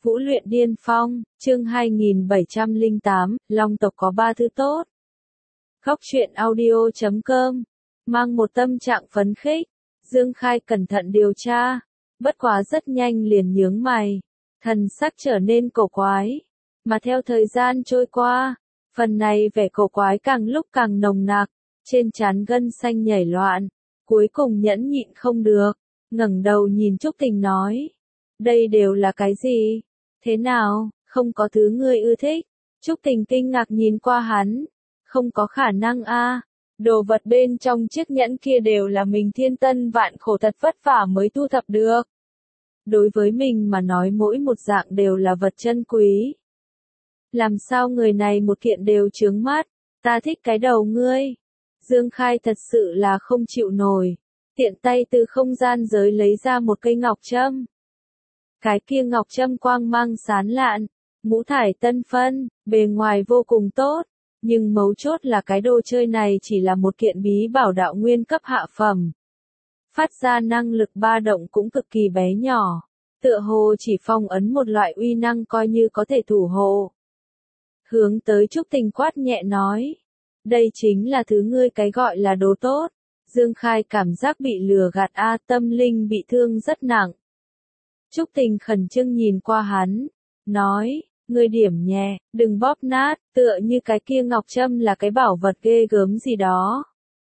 Vũ luyện điên phong, chương 2708, Long tộc có 3 thứ tốt. Góc truyện audio.com, mang một tâm trạng phấn khích, Dương Khai cẩn thận điều tra, bất quá rất nhanh liền nhướng mày, thần sắc trở nên cổ quái, mà theo thời gian trôi qua, phần này vẻ cổ quái càng lúc càng nồng nặc, trên trán gân xanh nhảy loạn, cuối cùng nhẫn nhịn không được, ngẩng đầu nhìn Trúc Tình nói, đây đều là cái gì? Thế nào, không có thứ ngươi ưa thích? Trúc Tình kinh ngạc nhìn qua hắn, không có khả năng a, đồ vật bên trong chiếc nhẫn kia đều là mình thiên tân vạn khổ thật vất vả mới thu thập được. Đối với mình mà nói mỗi một dạng đều là vật chân quý. Làm sao người này một kiện đều chướng mắt, ta thích cái đầu ngươi. Dương Khai thật sự là không chịu nổi, tiện tay từ không gian giới lấy ra một cây ngọc trâm. Cái kia ngọc trâm quang mang sáng lạn, ngũ thải tân phân, bề ngoài vô cùng tốt, nhưng mấu chốt là cái đồ chơi này chỉ là một kiện bí bảo đạo nguyên cấp hạ phẩm. Phát ra năng lực ba động cũng cực kỳ bé nhỏ, tựa hồ chỉ phong ấn một loại uy năng coi như có thể thủ hộ. Hướng tới Trúc Tình quát nhẹ nói, đây chính là thứ ngươi cái gọi là đồ tốt. Dương Khai cảm giác bị lừa gạt tâm linh bị thương rất nặng. Trúc Tình khẩn trương nhìn qua hắn, nói, ngươi điểm nhẹ, đừng bóp nát, tựa như cái kia ngọc trâm là cái bảo vật ghê gớm gì đó.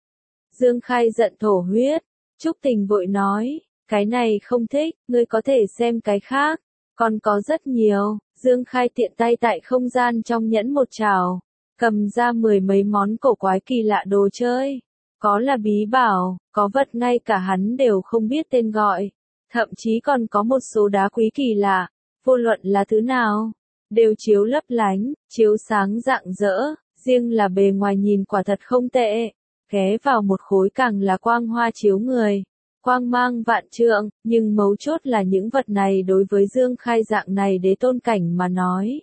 Dương Khai giận thổ huyết, Trúc Tình vội nói, cái này không thích, ngươi có thể xem cái khác, còn có rất nhiều. Dương Khai tiện tay tại không gian trong nhẫn một trào, cầm ra 10 mấy món cổ quái kỳ lạ đồ chơi, có là bí bảo, có vật ngay cả hắn đều không biết tên gọi. Thậm chí còn có một số đá quý kỳ lạ, vô luận là thứ nào, đều chiếu lấp lánh, chiếu sáng rạng rỡ, riêng là bề ngoài nhìn quả thật không tệ, ghé vào một khối càng là quang hoa chiếu người, quang mang vạn trượng, nhưng mấu chốt là những vật này đối với Dương Khai dạng này đế tôn cảnh mà nói.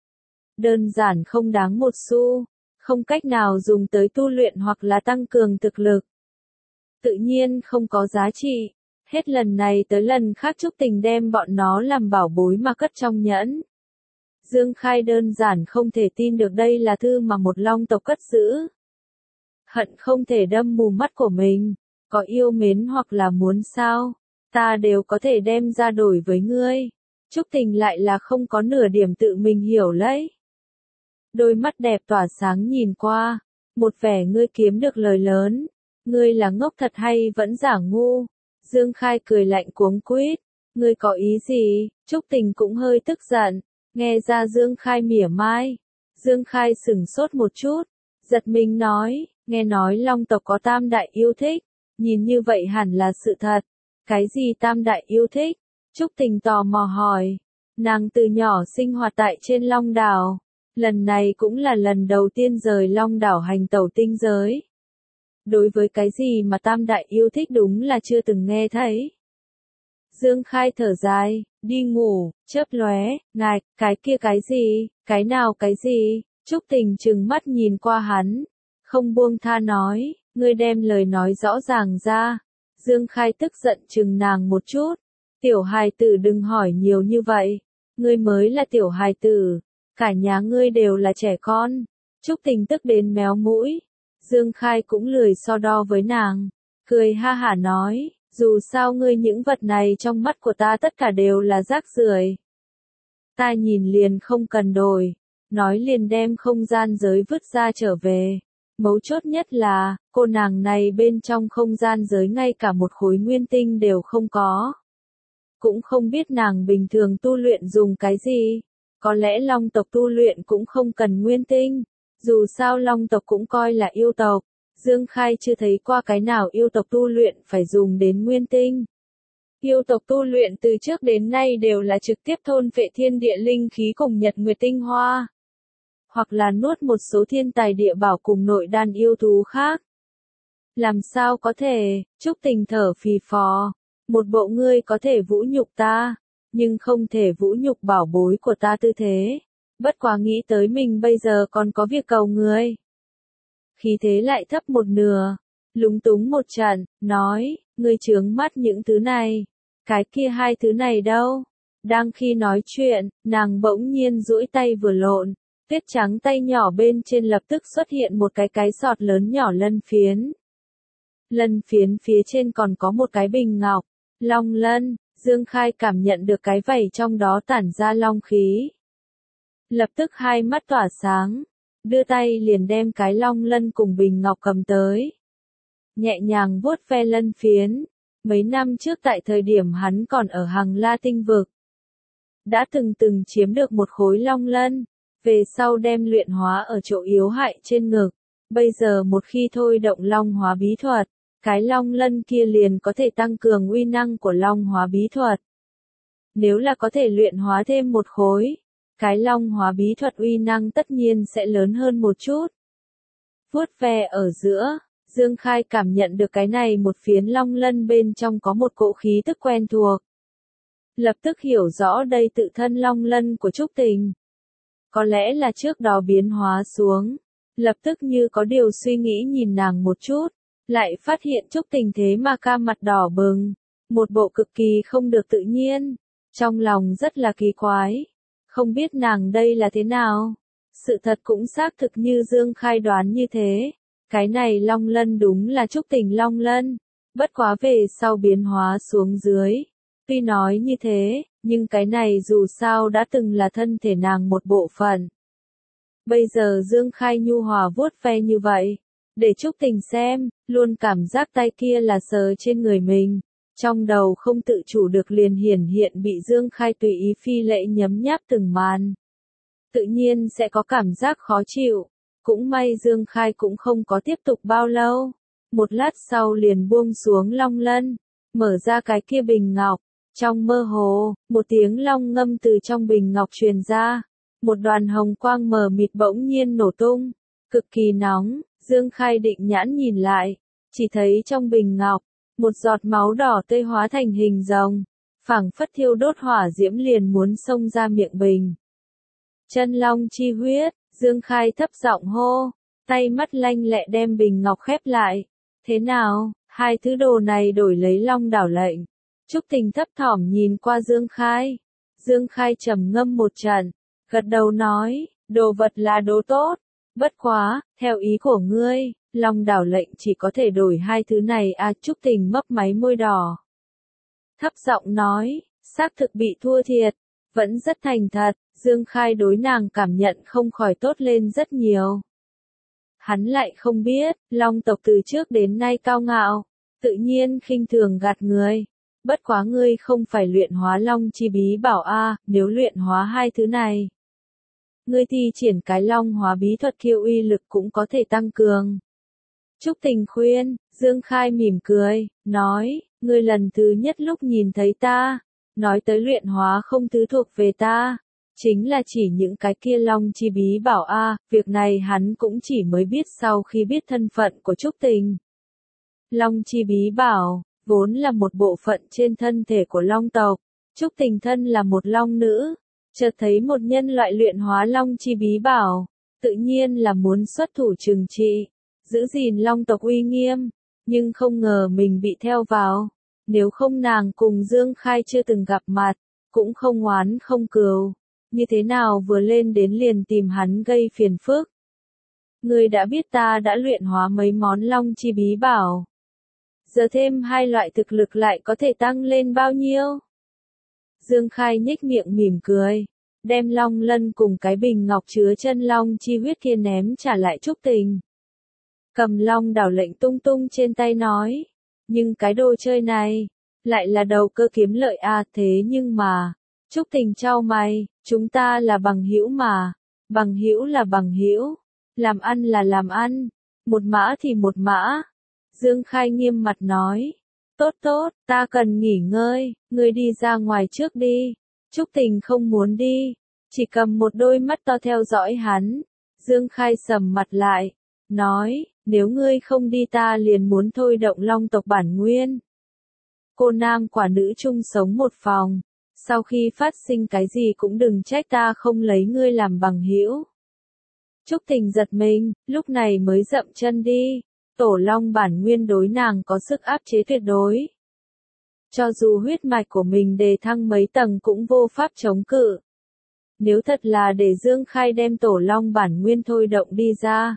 Đơn giản không đáng một xu, không cách nào dùng tới tu luyện hoặc là tăng cường thực lực. Tự nhiên không có giá trị. Hết lần này tới lần khác Trúc Tình đem bọn nó làm bảo bối mà cất trong nhẫn. Dương Khai đơn giản không thể tin được đây là thư mà một long tộc cất giữ. Hận không thể đâm mù mắt của mình, có yêu mến hoặc là muốn sao, ta đều có thể đem ra đổi với ngươi. Trúc Tình lại là không có nửa điểm tự mình hiểu lấy. Đôi mắt đẹp tỏa sáng nhìn qua, một vẻ ngươi kiếm được lời lớn, ngươi là ngốc thật hay vẫn giả ngu. Dương Khai cười lạnh cuống quýt, ngươi có ý gì? Trúc Tình cũng hơi tức giận, nghe ra Dương Khai mỉa mai. Dương Khai sửng sốt một chút, giật mình nói, nghe nói long tộc có tam đại yêu thích, nhìn như vậy hẳn là sự thật. Cái gì tam đại yêu thích? Trúc Tình tò mò hỏi, nàng từ nhỏ sinh hoạt tại trên Long Đảo, lần này cũng là lần đầu tiên rời Long Đảo hành tẩu tinh giới. Đối với cái gì mà tam đại yêu thích đúng là chưa từng nghe thấy. Dương Khai thở dài, đi ngủ, chớp lóe, ngạch, cái kia cái gì, cái nào cái gì, Trúc Tình trừng mắt nhìn qua hắn, không buông tha nói, ngươi đem lời nói rõ ràng ra. Dương Khai tức giận trừng nàng một chút, tiểu hài tử đừng hỏi nhiều như vậy, ngươi mới là tiểu hài tử, cả nhà ngươi đều là trẻ con. Trúc Tình tức đến méo mũi. Dương Khai cũng lười so đo với nàng, cười ha hả nói, dù sao ngươi những vật này trong mắt của ta tất cả đều là rác rưởi. Ta nhìn liền không cần đổi, nói liền đem không gian giới vứt ra trở về. Mấu chốt nhất là, cô nàng này bên trong không gian giới ngay cả một khối nguyên tinh đều không có. Cũng không biết nàng bình thường tu luyện dùng cái gì, có lẽ long tộc tu luyện cũng không cần nguyên tinh. Dù sao long tộc cũng coi là yêu tộc, Dương Khai chưa thấy qua cái nào yêu tộc tu luyện phải dùng đến nguyên tinh. Yêu tộc tu luyện từ trước đến nay đều là trực tiếp thôn phệ thiên địa linh khí cùng nhật nguyệt tinh hoa, hoặc là nuốt một số thiên tài địa bảo cùng nội đan yêu thú khác. Làm sao có thể? Trúc Tình thở phì phò, một bộ ngươi có thể vũ nhục ta, nhưng không thể vũ nhục bảo bối của ta tư thế. Bất quá nghĩ tới mình bây giờ còn có việc cầu ngươi. Khí thế lại thấp một nửa, lúng túng một trận, nói, ngươi chướng mắt những thứ này, cái kia hai thứ này đâu? Đang khi nói chuyện, nàng bỗng nhiên duỗi tay vừa lộn, tuyết trắng tay nhỏ bên trên lập tức xuất hiện một cái sọt lớn nhỏ lân phiến. Lân phiến phía trên còn có một cái bình ngọc, long lân, Dương Khai cảm nhận được cái vảy trong đó tản ra long khí. Lập tức hai mắt tỏa sáng, đưa tay liền đem cái long lân cùng bình ngọc cầm tới. Nhẹ nhàng vuốt ve lân phiến, mấy năm trước tại thời điểm hắn còn ở Hằng La Tinh Vực. Đã từng chiếm được một khối long lân, về sau đem luyện hóa ở chỗ yếu hại trên ngực. Bây giờ một khi thôi động long hóa bí thuật, cái long lân kia liền có thể tăng cường uy năng của long hóa bí thuật. Nếu là có thể luyện hóa thêm một khối, cái long hóa bí thuật uy năng tất nhiên sẽ lớn hơn một chút. Vuốt ve ở giữa, Dương Khai cảm nhận được cái này một phiến long lân bên trong có một cỗ khí tức quen thuộc. Lập tức hiểu rõ đây tự thân long lân của Trúc Tình. Có lẽ là trước đó biến hóa xuống, lập tức như có điều suy nghĩ nhìn nàng một chút, lại phát hiện Trúc Tình thế mà ca mặt đỏ bừng, một bộ cực kỳ không được tự nhiên, trong lòng rất là kỳ quái, không biết nàng đây là thế nào. Sự thật cũng xác thực như Dương Khai đoán như thế, cái này long lân đúng là Trúc Tình long lân, bất quá về sau biến hóa xuống dưới. Tuy nói như thế, nhưng cái này dù sao đã từng là thân thể nàng một bộ phận. Bây giờ Dương Khai nhu hòa vuốt ve như vậy, để Trúc Tình xem, luôn cảm giác tay kia là sờ trên người mình, trong đầu không tự chủ được liền hiển hiện bị Dương Khai tùy ý phi lễ nhấm nháp từng màn. Tự nhiên sẽ có cảm giác khó chịu, cũng may Dương Khai cũng không có tiếp tục bao lâu, một lát sau liền buông xuống long lân, mở ra cái kia bình ngọc. Trong mơ hồ, một tiếng long ngâm từ trong bình ngọc truyền ra, một đoàn hồng quang mờ mịt bỗng nhiên nổ tung, cực kỳ nóng. Dương Khai định nhãn nhìn lại, chỉ thấy trong bình ngọc, một giọt máu đỏ tươi hóa thành hình rồng, phảng phất thiêu đốt hỏa diễm liền muốn xông ra miệng bình. Chân long chi huyết, Dương Khai thấp giọng hô, tay mắt lanh lẹ đem bình ngọc khép lại. Thế nào, hai thứ đồ này đổi lấy long đảo lệnh. Trúc Tình thấp thỏm nhìn qua Dương Khai. Dương Khai trầm ngâm một trận, gật đầu nói, đồ vật là đồ tốt. Bất quá, theo ý của ngươi, long đảo lệnh chỉ có thể đổi hai thứ này à. Trúc Tình mấp máy môi đỏ. Thấp giọng nói, xác thực bị thua thiệt, vẫn rất thành thật. Dương Khai đối nàng cảm nhận không khỏi tốt lên rất nhiều. Hắn lại không biết, long tộc từ trước đến nay cao ngạo, tự nhiên khinh thường gạt người. Bất quá ngươi không phải luyện hóa long chi bí bảo a, nếu luyện hóa hai thứ này, ngươi thi triển cái long hóa bí thuật kia uy lực cũng có thể tăng cường. Trúc Tình khuyên, Dương Khai mỉm cười, nói, ngươi lần thứ nhất lúc nhìn thấy ta, nói tới luyện hóa không thứ thuộc về ta, chính là chỉ những cái kia long chi bí bảo a, việc này hắn cũng chỉ mới biết sau khi biết thân phận của Trúc Tình. Long chi bí bảo vốn là một bộ phận trên thân thể của long tộc, Trúc Tình thân là một long nữ, chợt thấy một nhân loại luyện hóa long chi bí bảo, tự nhiên là muốn xuất thủ trừng trị, giữ gìn long tộc uy nghiêm, nhưng không ngờ mình bị theo vào, nếu không nàng cùng Dương Khai chưa từng gặp mặt, cũng không oán không cừu, như thế nào vừa lên đến liền tìm hắn gây phiền phức. Ngươi đã biết ta đã luyện hóa mấy món long chi bí bảo. Giờ thêm hai loại thực lực lại có thể tăng lên bao nhiêu? Dương Khai nhếch miệng mỉm cười, đem long lân cùng cái bình ngọc chứa chân long chi huyết kia ném trả lại Trúc Tình. Cầm long đảo lệnh tung tung trên tay nói, nhưng cái đồ chơi này, lại là đầu cơ kiếm lợi à. Thế nhưng mà, Trúc Tình chau mày, chúng ta là bằng hữu mà, bằng hữu là bằng hữu, làm ăn là làm ăn, một mã thì một mã. Dương Khai nghiêm mặt nói, tốt tốt, ta cần nghỉ ngơi, ngươi đi ra ngoài trước đi. Trúc Tình không muốn đi, chỉ cầm một đôi mắt to theo dõi hắn. Dương Khai sầm mặt lại, nói, nếu ngươi không đi ta liền muốn thôi động long tộc bản nguyên. Cô nam quả nữ chung sống một phòng, sau khi phát sinh cái gì cũng đừng trách ta không lấy ngươi làm bằng hữu. Trúc Tình giật mình, lúc này mới dậm chân đi. Tổ long bản nguyên đối nàng có sức áp chế tuyệt đối. Cho dù huyết mạch của mình đề thăng mấy tầng cũng vô pháp chống cự. Nếu thật là để Dương Khai đem tổ long bản nguyên thôi động đi ra,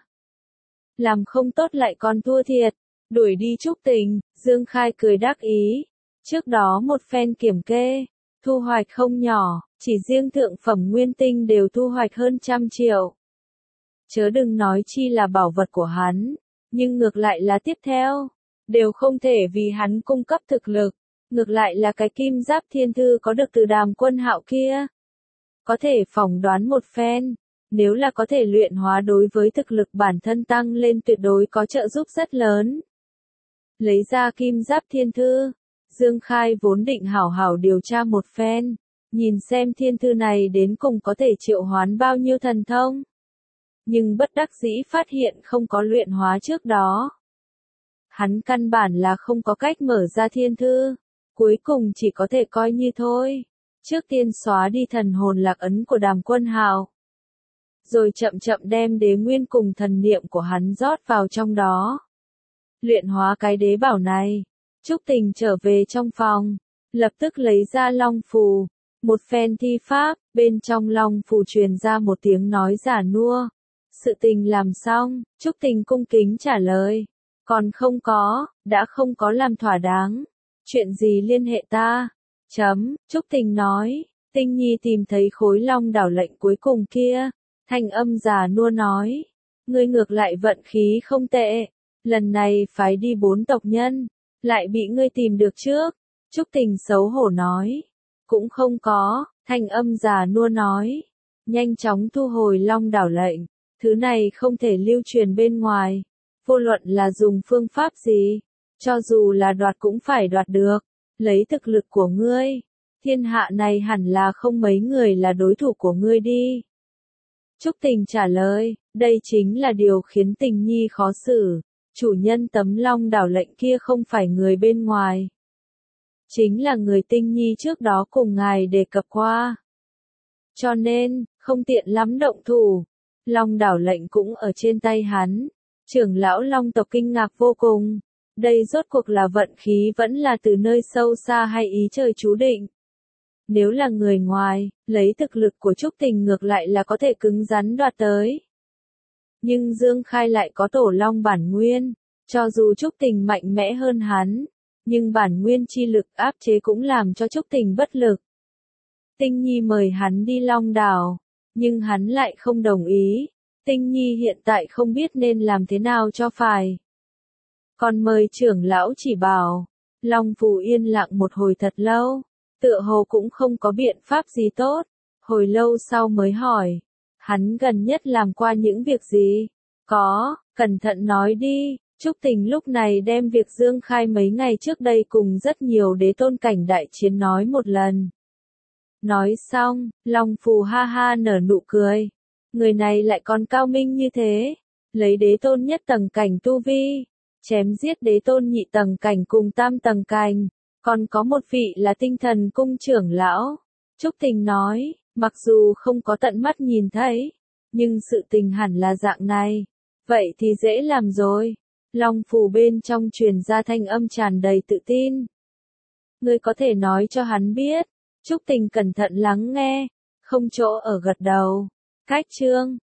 làm không tốt lại còn thua thiệt, đuổi đi Trúc Tình, Dương Khai cười đắc ý. Trước đó một phen kiểm kê, thu hoạch không nhỏ, chỉ riêng thượng phẩm nguyên tinh đều thu hoạch hơn 100 triệu. Chớ đừng nói chi là bảo vật của hắn, nhưng ngược lại là tiếp theo, đều không thể vì hắn cung cấp thực lực, ngược lại là cái kim giáp thiên thư có được từ Đàm Quân Hạo kia. Có thể phỏng đoán một phen, nếu là có thể luyện hóa đối với thực lực bản thân tăng lên tuyệt đối có trợ giúp rất lớn. Lấy ra kim giáp thiên thư, Dương Khai vốn định hảo hảo điều tra một phen, nhìn xem thiên thư này đến cùng có thể triệu hoán bao nhiêu thần thông. Nhưng bất đắc dĩ phát hiện không có luyện hóa trước đó. Hắn căn bản là không có cách mở ra thiên thư, cuối cùng chỉ có thể coi như thôi. Trước tiên xóa đi thần hồn lạc ấn của Đàm Quân Hạo, rồi chậm chậm đem đế nguyên cùng thần niệm của hắn rót vào trong đó. Luyện hóa cái đế bảo này, Trúc Tình trở về trong phòng, lập tức lấy ra long phù, một phen thi pháp, bên trong long phù truyền ra một tiếng nói giả nua. Sự tình làm xong, Trúc Tình cung kính trả lời, còn không có, đã không có làm thỏa đáng. Chuyện gì liên hệ ta? Trúc Tình nói, Tinh Nhi tìm thấy khối long đảo lệnh cuối cùng kia. Thanh âm già nua nói, ngươi ngược lại vận khí không tệ, lần này phái đi 4 tộc nhân, lại bị ngươi tìm được trước. Trúc Tình xấu hổ nói, cũng không có, thanh âm già nua nói, nhanh chóng thu hồi long đảo lệnh, thứ này không thể lưu truyền bên ngoài, vô luận là dùng phương pháp gì, cho dù là đoạt cũng phải đoạt được, lấy thực lực của ngươi, thiên hạ này hẳn là không mấy người là đối thủ của ngươi đi. Trúc Tình trả lời, đây chính là điều khiến Tình Nhi khó xử, chủ nhân tấm long đảo lệnh kia không phải người bên ngoài. Chính là người Tinh Nhi trước đó cùng ngài đề cập qua. Cho nên, không tiện lắm động thủ, long đảo lệnh cũng ở trên tay hắn. Trưởng lão long tộc kinh ngạc vô cùng, đây rốt cuộc là vận khí vẫn là từ nơi sâu xa hay ý trời chú định. Nếu là người ngoài, lấy thực lực của Trúc Tình ngược lại là có thể cứng rắn đoạt tới. Nhưng Dương Khai lại có tổ long bản nguyên, cho dù Trúc Tình mạnh mẽ hơn hắn, nhưng bản nguyên chi lực áp chế cũng làm cho Trúc Tình bất lực. Tinh Nhi mời hắn đi Long Đảo, nhưng hắn lại không đồng ý. Tinh Nhi hiện tại không biết nên làm thế nào cho phải. Còn mời trưởng lão chỉ bảo, Long Phù yên lặng một hồi thật lâu, tựa hồ cũng không có biện pháp gì tốt, hồi lâu sau mới hỏi, hắn gần nhất làm qua những việc gì? Có, cẩn thận nói đi. Trúc Tình lúc này đem việc Dương Khai mấy ngày trước đây cùng rất nhiều đế tôn cảnh đại chiến nói một lần. Nói xong, Long Phù ha ha nở nụ cười. Người này lại còn cao minh như thế, lấy đế tôn nhất tầng cảnh tu vi, chém giết đế tôn nhị tầng cảnh cùng tam tầng cảnh, còn có một vị là tinh thần cung trưởng lão. Trúc Tình nói, mặc dù không có tận mắt nhìn thấy, nhưng sự tình hẳn là dạng này, vậy thì dễ làm rồi. Long Phù bên trong truyền ra thanh âm tràn đầy tự tin. Ngươi có thể nói cho hắn biết. Trúc Tình cẩn thận lắng nghe, không chỗ ở gật đầu. Cách chương